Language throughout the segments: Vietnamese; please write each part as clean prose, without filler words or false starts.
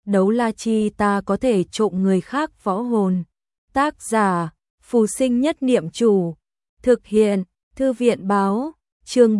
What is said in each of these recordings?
đấu la chi ta có thể trộm người khác võ hồn. Tác giả, Phù Sinh Nhất Niệm Chủ. Thực hiện, Thư viện báo, chương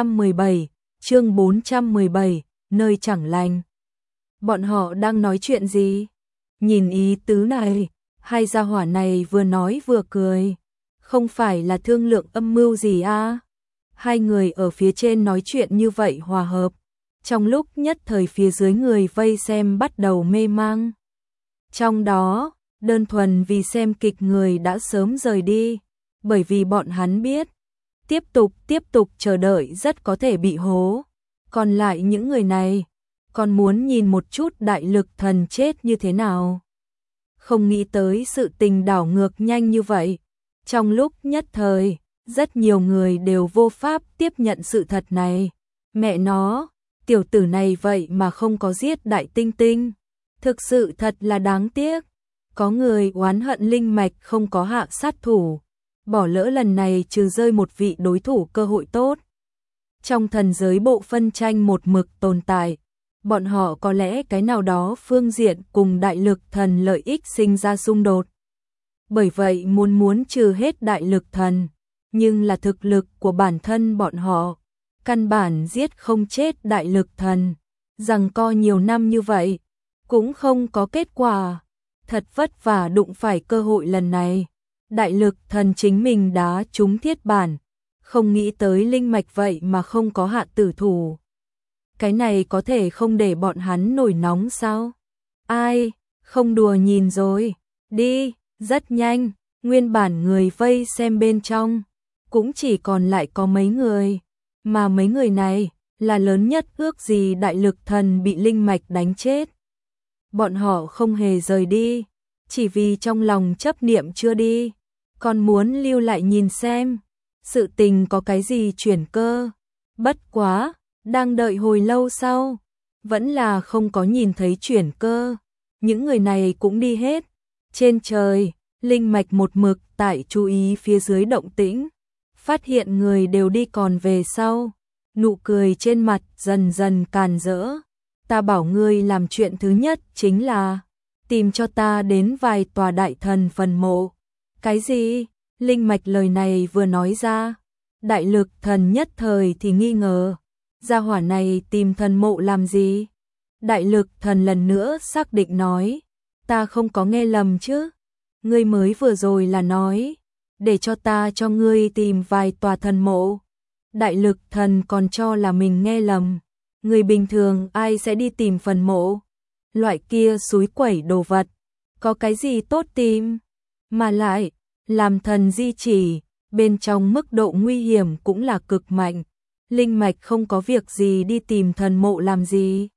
417, nơi chẳng lành. Bọn họ đang nói chuyện gì? Nhìn ý tứ này, hai gia hỏa này vừa nói vừa cười. Không phải là thương lượng âm mưu gì à? Hai người ở phía trên nói chuyện như vậy hòa hợp. Trong lúc nhất thời phía dưới người vây xem bắt đầu mê mang. Trong đó, đơn thuần vì xem kịch người đã sớm rời đi, bởi vì bọn hắn biết, tiếp tục chờ đợi rất có thể bị hố. Còn lại những người này, còn muốn nhìn một chút đại lực thần chết như thế nào. Không nghĩ tới sự tình đảo ngược nhanh như vậy. Trong lúc nhất thời, rất nhiều người đều vô pháp tiếp nhận sự thật này. Mẹ nó, tiểu tử này vậy mà không có giết Đại Tinh Tinh. Thực sự thật là đáng tiếc. Có người oán hận linh mạch không có hạ sát thủ. Bỏ lỡ lần này trừ rơi một vị đối thủ cơ hội tốt. Trong thần giới bộ phân tranh một mực tồn tại. Bọn họ có lẽ cái nào đó phương diện cùng đại lực thần lợi ích sinh ra xung đột. Bởi vậy muốn trừ hết đại lực thần. Nhưng là thực lực của bản thân bọn họ. Căn bản giết không chết đại lực thần. Giằng co nhiều năm như vậy. Cũng không có kết quả. Thật vất vả đụng phải cơ hội lần này. Đại lực thần chính mình đá trúng thiết bản. Không nghĩ tới linh mạch vậy mà không có hạ tử thủ. Cái này có thể không để bọn hắn nổi nóng sao? Ai, không đùa nhìn rồi. Đi, rất nhanh, nguyên bản người vây xem bên trong. Cũng chỉ còn lại có mấy người. Mà mấy người này là lớn nhất ước gì đại lực thần bị linh mạch đánh chết. Bọn họ không hề rời đi. Chỉ vì trong lòng chấp niệm chưa đi. Còn muốn lưu lại nhìn xem. Sự tình có cái gì chuyển cơ. Bất quá, đang đợi hồi lâu sau. Vẫn là không có nhìn thấy chuyển cơ. Những người này cũng đi hết. Trên trời, linh mạch một mực tại chú ý phía dưới động tĩnh. Phát hiện người đều đi còn về sau. Nụ cười trên mặt dần dần càn rỡ. Ta bảo ngươi làm chuyện thứ nhất chính là tìm cho ta đến vài tòa đại thần phần mộ. Cái gì? Linh mạch lời này vừa nói ra. Đại lực thần nhất thời thì nghi ngờ. Gia hỏa này tìm thần mộ làm gì? Đại lực thần lần nữa xác định nói. Ta không có nghe lầm chứ? Ngươi mới vừa rồi là nói. Để cho ta cho ngươi tìm vài tòa thần mộ. Đại lực thần còn cho là mình nghe lầm. Người bình thường ai sẽ đi tìm phần mộ? Loại kia xúi quẩy đồ vật. Có cái gì tốt tìm? Mà lại, làm thần di chỉ, bên trong mức độ nguy hiểm cũng là cực mạnh. Linh mạch không có việc gì đi tìm thần mộ làm gì?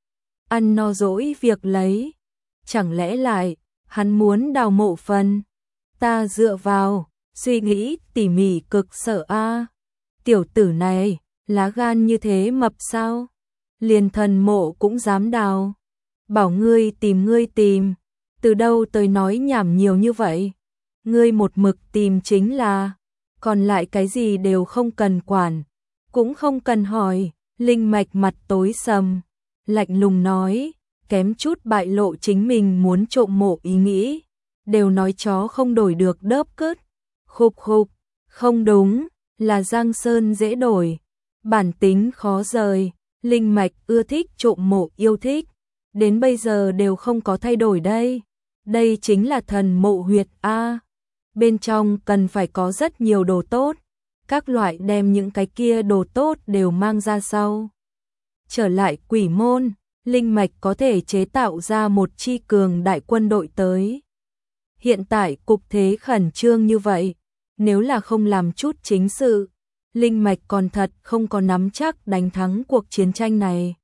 Ăn no dỗi việc lấy. Chẳng lẽ lại, hắn muốn đào mộ phần? Ta dựa vào, suy nghĩ tỉ mỉ cực sợ a. Tiểu tử này, lá gan như thế mập sao? Liền thần mộ cũng dám đào. Bảo ngươi tìm. Từ đâu tới nói nhảm nhiều như vậy? Ngươi một mực tìm chính là. Còn lại cái gì đều không cần quản. Cũng không cần hỏi. Linh mạch mặt tối sầm. Lạnh lùng nói. Kém chút bại lộ chính mình muốn trộm mộ ý nghĩ. Đều nói chó không đổi được đớp cứt. Khục. Không đúng. Là Giang Sơn dễ đổi. Bản tính khó rời. Linh mạch ưa thích trộm mộ yêu thích. Đến bây giờ đều không có thay đổi đây. Đây chính là thần mộ huyệt A. Bên trong cần phải có rất nhiều đồ tốt. Các loại đem những cái kia đồ tốt đều mang ra sau. Trở lại quỷ môn, linh mạch có thể chế tạo ra một chi cường đại quân đội tới. Hiện tại cục thế khẩn trương như vậy. Nếu là không làm chút chính sự, linh mạch còn thật không có nắm chắc đánh thắng cuộc chiến tranh này.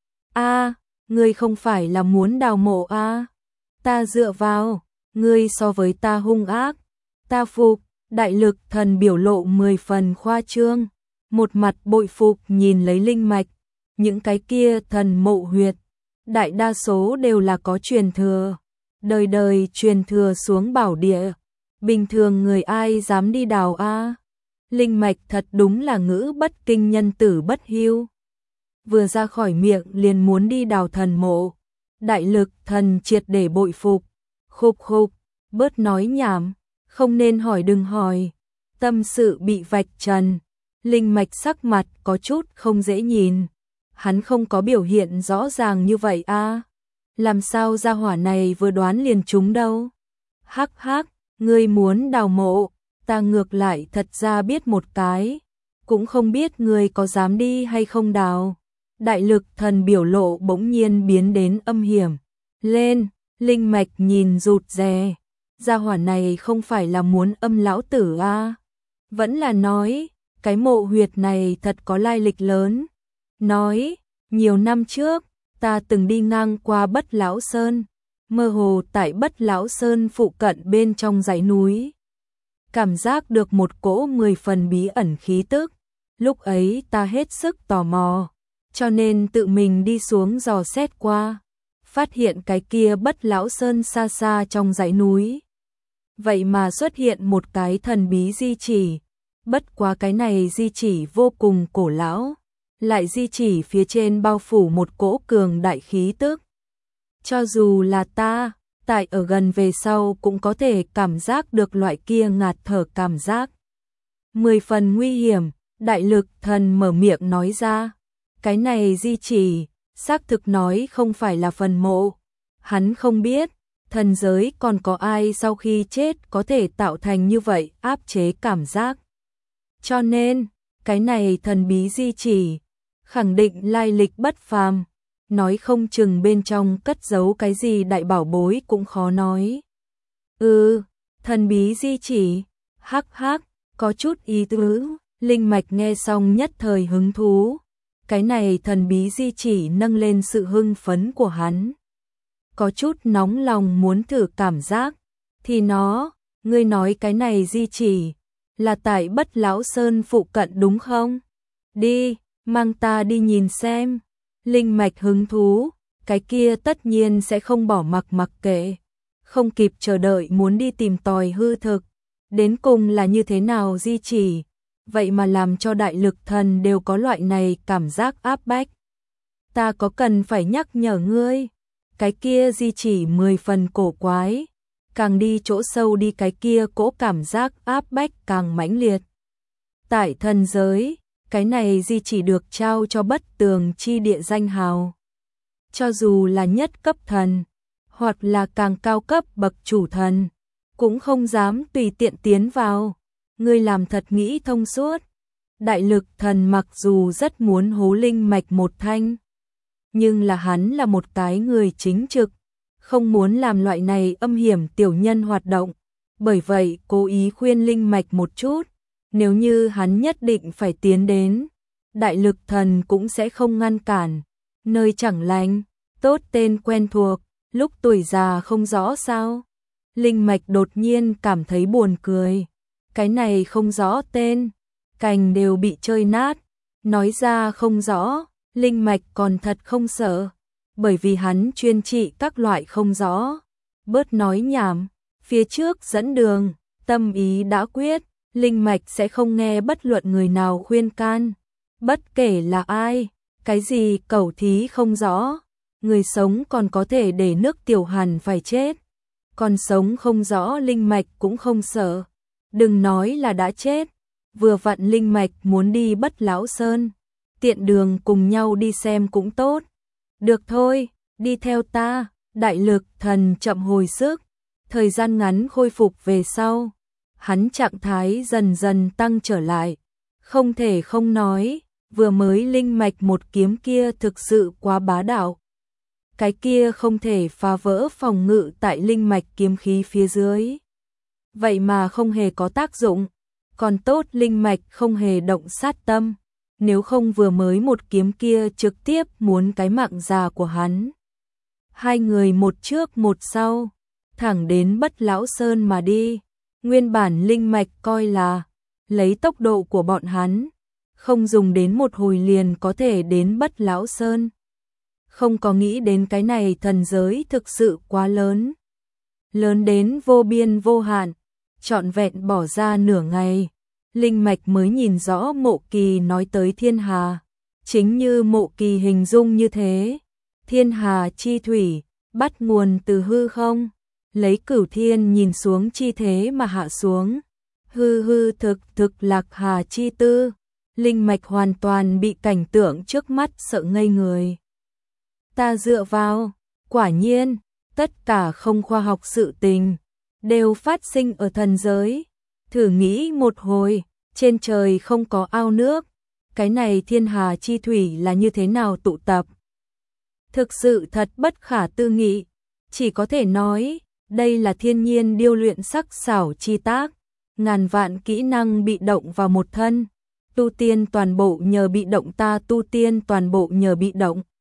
A, ngươi không phải là muốn đào mộ a? Ta dựa vào, ngươi so với ta hung ác. Ta phục. Đại lực thần biểu lộ 10 phần khoa trương, một mặt bội phục nhìn lấy linh mạch. Những cái kia thần mộ huyệt, đại đa số đều là có truyền thừa, đời đời truyền thừa xuống bảo địa. Bình thường người ai dám đi đào a? Linh mạch thật đúng là ngữ bất kinh nhân tử bất hiếu. Vừa ra khỏi miệng liền muốn đi đào thần mộ. Đại lực thần triệt để bội phục. Khục khục, bớt nói nhảm, không nên hỏi đừng hỏi. Tâm sự bị vạch trần, Linh Mạch sắc mặt có chút không dễ nhìn. Hắn không có biểu hiện rõ ràng như vậy a. Làm sao gia hỏa này vừa đoán liền trúng đâu. Hắc hắc, ngươi muốn đào mộ, ta ngược lại thật ra biết một cái. Cũng không biết ngươi có dám đi hay không đào. Đại lực thần biểu lộ bỗng nhiên biến đến âm hiểm. Lên, Linh Mạch nhìn rụt rè. Gia hỏa này không phải là muốn âm lão tử a. Vẫn là nói, cái mộ huyệt này thật có lai lịch lớn. Nói, nhiều năm trước, ta từng đi ngang qua Bất Lão Sơn, mơ hồ tại Bất Lão Sơn phụ cận bên trong dãy núi. Cảm giác được một cỗ 10 phần bí ẩn khí tức, lúc ấy ta hết sức tò mò, cho nên tự mình đi xuống dò xét qua, phát hiện cái kia Bất Lão Sơn xa xa trong dãy núi. Vậy mà xuất hiện một cái thần bí di chỉ, bất quá cái này di chỉ vô cùng cổ lão, lại di chỉ phía trên bao phủ một cỗ cường đại khí tức. Cho dù là ta, tại ở gần về sau cũng có thể cảm giác được loại kia ngạt thở cảm giác. 10 phần nguy hiểm, đại lực thần mở miệng nói ra. Cái này di chỉ, xác thực nói không phải là phần mộ. Hắn không biết, thần giới còn có ai sau khi chết có thể tạo thành như vậy áp chế cảm giác. Cho nên, cái này thần bí di chỉ, khẳng định lai lịch bất phàm, nói không chừng bên trong cất giấu cái gì đại bảo bối cũng khó nói. Thần bí di chỉ, hắc hắc, có chút ý tứ. Linh Mạch nghe xong nhất thời hứng thú. Cái này thần bí di chỉ nâng lên sự hưng phấn của hắn. Có chút nóng lòng muốn thử cảm giác. Thì ngươi nói cái này di chỉ là tại Bất Lão Sơn phụ cận đúng không? Đi, mang ta đi nhìn xem. Linh Mạch hứng thú, cái kia tất nhiên sẽ không bỏ mặc kệ. Không kịp chờ đợi muốn đi tìm tòi hư thực. Đến cùng là như thế nào di chỉ? Vậy mà làm cho đại lực thần đều có loại này cảm giác áp bách. Ta có cần phải nhắc nhở ngươi? Cái kia di chỉ 10 phần cổ quái. Càng đi chỗ sâu đi cái kia cỗ cảm giác áp bách càng mãnh liệt. Tại thần giới, cái này di chỉ được trao cho Bất Tường chi địa danh hào. Cho dù là nhất cấp thần, hoặc là càng cao cấp bậc chủ thần, cũng không dám tùy tiện tiến vào. Ngươi làm thật nghĩ thông suốt. Đại lực thần mặc dù rất muốn hố Linh Mạch một thanh, nhưng là hắn là một cái người chính trực, không muốn làm loại này âm hiểm tiểu nhân hoạt động. Bởi vậy cố ý khuyên Linh Mạch một chút, nếu như hắn nhất định phải tiến đến, đại lực thần cũng sẽ không ngăn cản. Nơi chẳng lành, tốt tên quen thuộc, lúc tuổi già không rõ sao. Linh Mạch đột nhiên cảm thấy buồn cười. Cái này không rõ tên, cành đều bị chơi nát. Nói ra không rõ, Linh Mạch còn thật không sợ, bởi vì hắn chuyên trị các loại không rõ. Bớt nói nhảm, phía trước dẫn đường, tâm ý đã quyết, Linh Mạch sẽ không nghe bất luận người nào khuyên can. Bất kể là ai, cái gì cẩu thí không rõ, người sống còn có thể để nước tiểu hàn phải chết. Còn sống không rõ Linh Mạch cũng không sợ. Đừng nói là đã chết, vừa vặn Linh Mạch muốn đi Bất Lão Sơn, tiện đường cùng nhau đi xem cũng tốt. Được thôi, đi theo ta. Đại lực thần chậm hồi sức, thời gian ngắn khôi phục về sau, hắn trạng thái dần dần tăng trở lại. Không thể không nói, vừa mới Linh Mạch một kiếm kia thực sự quá bá đạo. Cái kia không thể phá vỡ phòng ngự tại Linh Mạch kiếm khí phía dưới. Vậy mà không hề có tác dụng, còn tốt Linh Mạch không hề động sát tâm, nếu không vừa mới một kiếm kia trực tiếp muốn cái mạng già của hắn. Hai người một trước một sau, thẳng đến Bất Lão Sơn mà đi. Nguyên bản Linh Mạch coi là lấy tốc độ của bọn hắn, không dùng đến một hồi liền có thể đến Bất Lão Sơn. Không có nghĩ đến cái này thần giới thực sự quá lớn. Lớn đến vô biên vô hạn, trọn vẹn bỏ ra nửa ngày. Linh Mạch mới nhìn rõ Mộ Kỳ nói tới thiên hà. Chính như Mộ Kỳ hình dung như thế. Thiên hà chi thủy, bắt nguồn từ hư không, lấy Cửu Thiên nhìn xuống chi thế mà hạ xuống. Hư hư thực thực lạc hà chi tư, linh mạch hoàn toàn bị cảnh tượng trước mắt sợ ngây người. Ta dựa vào, quả nhiên, tất cả không khoa học sự tình, đều phát sinh ở thần giới. Thử nghĩ một hồi, trên trời không có ao nước, cái này thiên hà chi thủy là như thế nào tụ tập? Thực sự thật bất khả tư nghị, chỉ có thể nói, đây là thiên nhiên điêu luyện sắc xảo chi tác, ngàn vạn kỹ năng bị động vào một thân, tu tiên toàn bộ nhờ bị động ta tu tiên toàn bộ nhờ bị động.